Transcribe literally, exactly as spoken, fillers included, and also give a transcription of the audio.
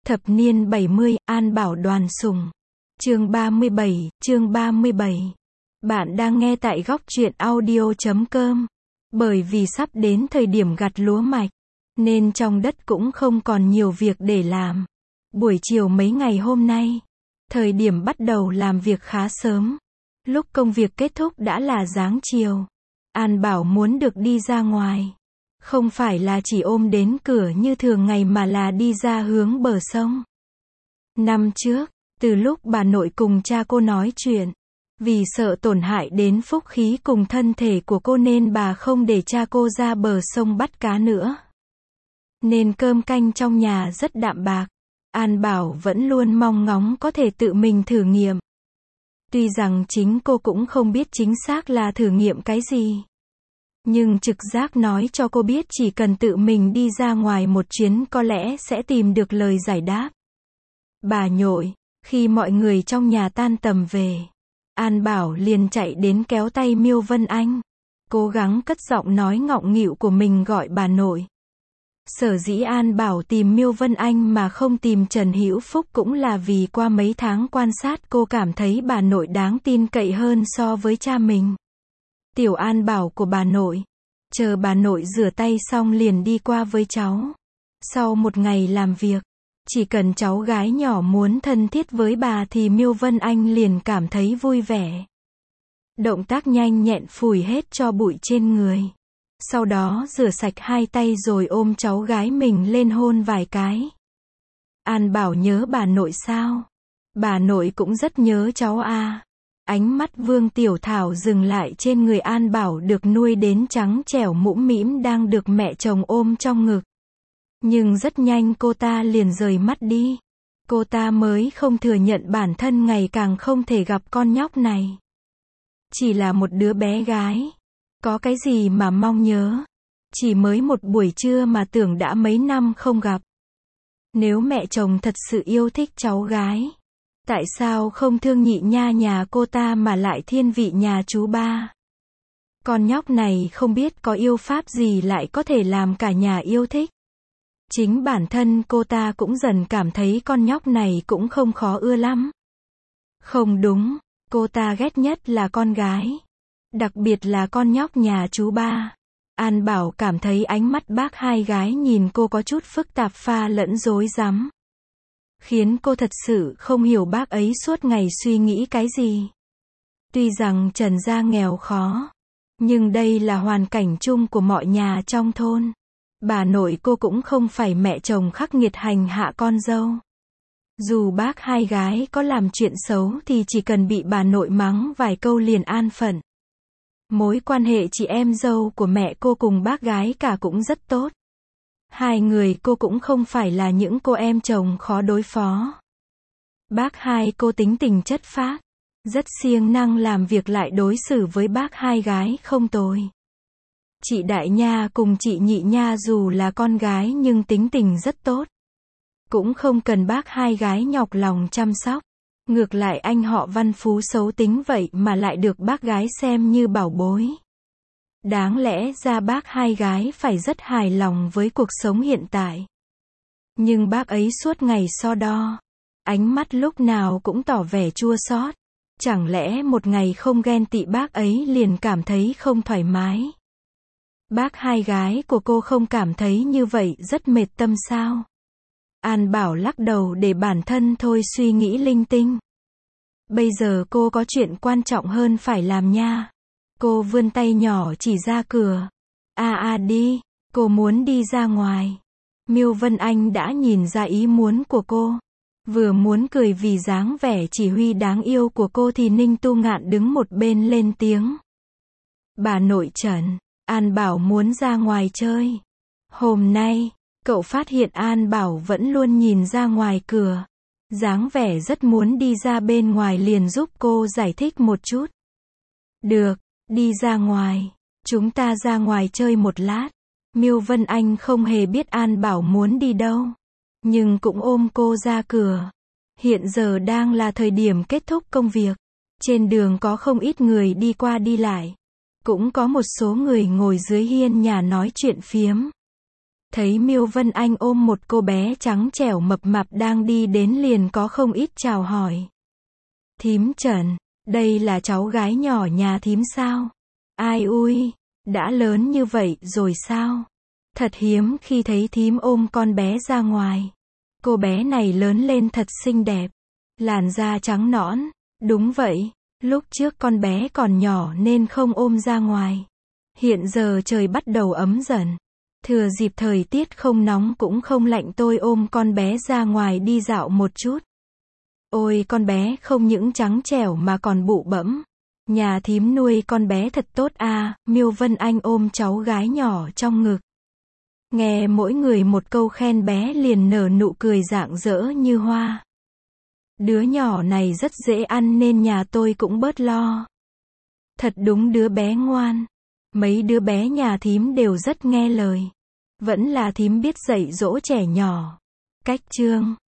Thập niên bảy mươi, An Bảo đoàn sùng. Chương ba mươi bảy, chương ba mươi bảy. Bạn đang nghe tại góc truyện audio chấm com. Bởi vì sắp đến thời điểm gặt lúa mạch, nên trong đất cũng không còn nhiều việc để làm. Buổi chiều mấy ngày hôm nay, thời điểm bắt đầu làm việc khá sớm. Lúc công việc kết thúc đã là sáng chiều. An Bảo muốn được đi ra ngoài. Không phải là chỉ ôm đến cửa như thường ngày mà là đi ra hướng bờ sông. Năm trước, từ lúc bà nội cùng cha cô nói chuyện, vì sợ tổn hại đến phúc khí cùng thân thể của cô nên bà không để cha cô ra bờ sông bắt cá nữa. Nên cơm canh trong nhà rất đạm bạc. An Bảo vẫn luôn mong ngóng có thể tự mình thử nghiệm. Tuy rằng chính cô cũng không biết chính xác là thử nghiệm cái gì. Nhưng trực giác nói cho cô biết chỉ cần tự mình đi ra ngoài một chuyến có lẽ sẽ tìm được lời giải đáp. Bà nội, khi mọi người trong nhà tan tầm về, An Bảo liền chạy đến kéo tay Miêu Vân Anh, cố gắng cất giọng nói ngọng nghịu của mình gọi bà nội. Sở dĩ An Bảo tìm Miêu Vân Anh mà không tìm Trần Hữu Phúc cũng là vì qua mấy tháng quan sát cô cảm thấy bà nội đáng tin cậy hơn so với cha mình. Tiểu An Bảo của bà nội, chờ bà nội rửa tay xong liền đi qua với cháu. Sau một ngày làm việc, chỉ cần cháu gái nhỏ muốn thân thiết với bà thì Miêu Vân Anh liền cảm thấy vui vẻ. Động tác nhanh nhẹn phủi hết cho bụi trên người. Sau đó rửa sạch hai tay rồi ôm cháu gái mình lên hôn vài cái. An Bảo nhớ bà nội sao? Bà nội cũng rất nhớ cháu à. Ánh mắt Vương Tiểu Thảo dừng lại trên người An Bảo được nuôi đến trắng trẻo mũm mĩm đang được mẹ chồng ôm trong ngực. Nhưng rất nhanh cô ta liền rời mắt đi. Cô ta mới không thừa nhận bản thân ngày càng không thể gặp con nhóc này. Chỉ là một đứa bé gái. Có cái gì mà mong nhớ. Chỉ mới một buổi trưa mà tưởng đã mấy năm không gặp. Nếu mẹ chồng thật sự yêu thích cháu gái, tại sao không thương nhị nha nhà cô ta mà lại thiên vị nhà chú ba? Con nhóc này không biết có yêu pháp gì lại có thể làm cả nhà yêu thích. Chính bản thân cô ta cũng dần cảm thấy con nhóc này cũng không khó ưa lắm. Không đúng, cô ta ghét nhất là con gái. Đặc biệt là con nhóc nhà chú ba. An Bảo cảm thấy ánh mắt bác hai gái nhìn cô có chút phức tạp pha lẫn rối rắm. Khiến cô thật sự không hiểu bác ấy suốt ngày suy nghĩ cái gì. Tuy rằng Trần gia nghèo khó, nhưng đây là hoàn cảnh chung của mọi nhà trong thôn. Bà nội cô cũng không phải mẹ chồng khắc nghiệt hành hạ con dâu. Dù bác hai gái có làm chuyện xấu thì chỉ cần bị bà nội mắng vài câu liền an phận. Mối quan hệ chị em dâu của mẹ cô cùng bác gái cả cũng rất tốt. Hai người cô cũng không phải là những cô em chồng khó đối phó. Bác hai cô tính tình chất phác, rất siêng năng làm việc lại đối xử với bác hai gái không tồi. Chị Đại Nha cùng chị Nhị Nha dù là con gái nhưng tính tình rất tốt. Cũng không cần bác hai gái nhọc lòng chăm sóc. Ngược lại anh họ Văn Phú xấu tính vậy mà lại được bác gái xem như bảo bối. Đáng lẽ ra bác hai gái phải rất hài lòng với cuộc sống hiện tại. Nhưng bác ấy suốt ngày so đo. Ánh mắt lúc nào cũng tỏ vẻ chua xót. Chẳng lẽ một ngày không ghen tị bác ấy liền cảm thấy không thoải mái. Bác hai gái của cô không cảm thấy như vậy rất mệt tâm sao? An Bảo lắc đầu để bản thân thôi suy nghĩ linh tinh. Bây giờ cô có chuyện quan trọng hơn phải làm nha. Cô vươn tay nhỏ chỉ ra cửa. À à đi, cô muốn đi ra ngoài. Miêu Vân Anh đã nhìn ra ý muốn của cô. Vừa muốn cười vì dáng vẻ chỉ huy đáng yêu của cô thì Ninh Tu Ngạn đứng một bên lên tiếng. Bà nội Trần, An Bảo muốn ra ngoài chơi. Hôm nay, cậu phát hiện An Bảo vẫn luôn nhìn ra ngoài cửa. Dáng vẻ rất muốn đi ra bên ngoài liền giúp cô giải thích một chút. Được, đi ra ngoài. Chúng ta ra ngoài chơi một lát. Miêu Vân Anh không hề biết An Bảo muốn đi đâu. Nhưng cũng ôm cô ra cửa. Hiện giờ đang là thời điểm kết thúc công việc. Trên đường có không ít người đi qua đi lại. Cũng có một số người ngồi dưới hiên nhà nói chuyện phiếm. Thấy Miêu Vân Anh ôm một cô bé trắng trẻo mập mạp đang đi đến liền có không ít chào hỏi. Thím Trần, đây là cháu gái nhỏ nhà thím sao? Ai ui, đã lớn như vậy rồi sao? Thật hiếm khi thấy thím ôm con bé ra ngoài. Cô bé này lớn lên thật xinh đẹp. Làn da trắng nõn. Đúng vậy, lúc trước con bé còn nhỏ nên không ôm ra ngoài. Hiện giờ trời bắt đầu ấm dần. Thừa dịp thời tiết không nóng cũng không lạnh tôi ôm con bé ra ngoài đi dạo một chút. Ôi con bé không những trắng trẻo mà còn bụ bẫm. Nhà thím nuôi con bé thật tốt à, Miêu Vân Anh ôm cháu gái nhỏ trong ngực. Nghe mỗi người một câu khen bé liền nở nụ cười rạng rỡ như hoa. Đứa nhỏ này rất dễ ăn nên nhà tôi cũng bớt lo. Thật đúng đứa bé ngoan. Mấy đứa bé nhà thím đều rất nghe lời. Vẫn là thím biết dạy dỗ trẻ nhỏ. Cách chương